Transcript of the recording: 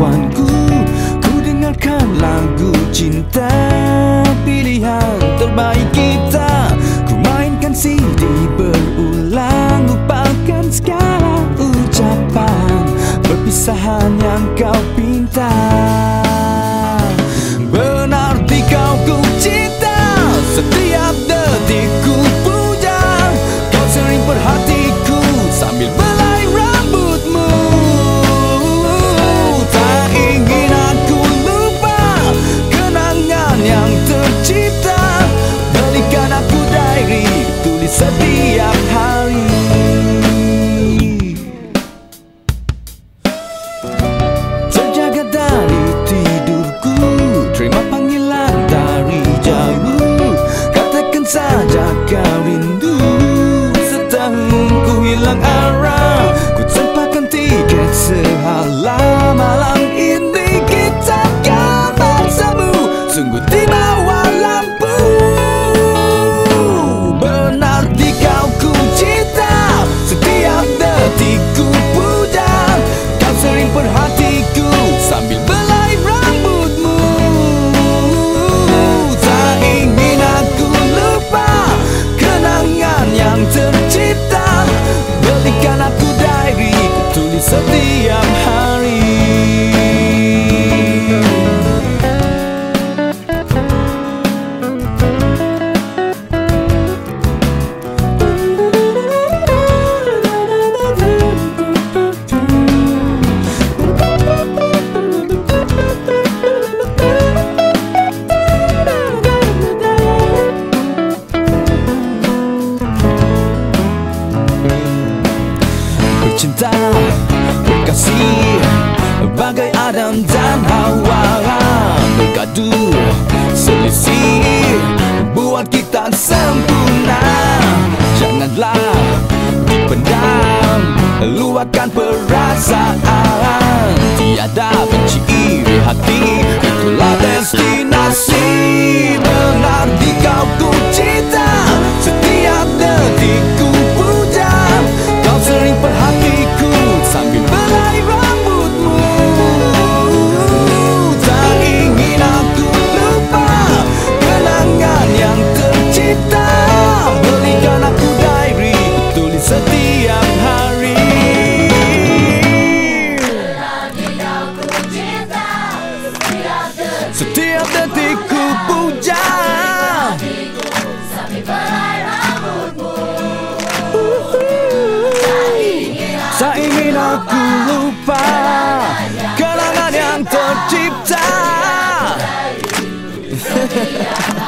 pengakuanku. Ku dengarkan lagu cinta, pilihan terbaik kita. Ku mainkan CD berulang, lupakan segala ucapan perpisahan yang kau pinta. Berarti kau ku cinta, setiap detik ku puja. Kau sering perhatiku sambil belai rambutmu. Tak ingin aku lupa kenangan yang tercipta. Belikan aku diary, tulis setiap hari. Terjaga dari tidurku, terima panggilan dari jauh. Katakan saja kau rindu. Setahun ku hilang arah, ku tempakan tiket sehalau. Malam ini kita akan bersemu, sungguh di bawah lampu. Berarti kau ku cinta, setiap detik ku puja. Kau sering perhatiku sambil belai rambutmu. Tak ingin aku lupa kenangan yang tercipta. Belikan aku diary, ku tulis setiap hari. Bercinta, berkasih, bagai Adam dan Hawa. Bergaduh, selisih, buat kita sempurna. Janganlah dipendam, luapkan perasaan. Tiada benci iri hati, itulah destinasi. Berarti kau ku cinta, setiap detik ku puja. Kau sering perhatiku sambil belai rambutmu. Tak ingin aku lupa kenangan yang tercipta. Belikan aku diary, tulis setiap hari. Setiap detik ku puja. Tak ingin aku lupa kenangan yang tercipta.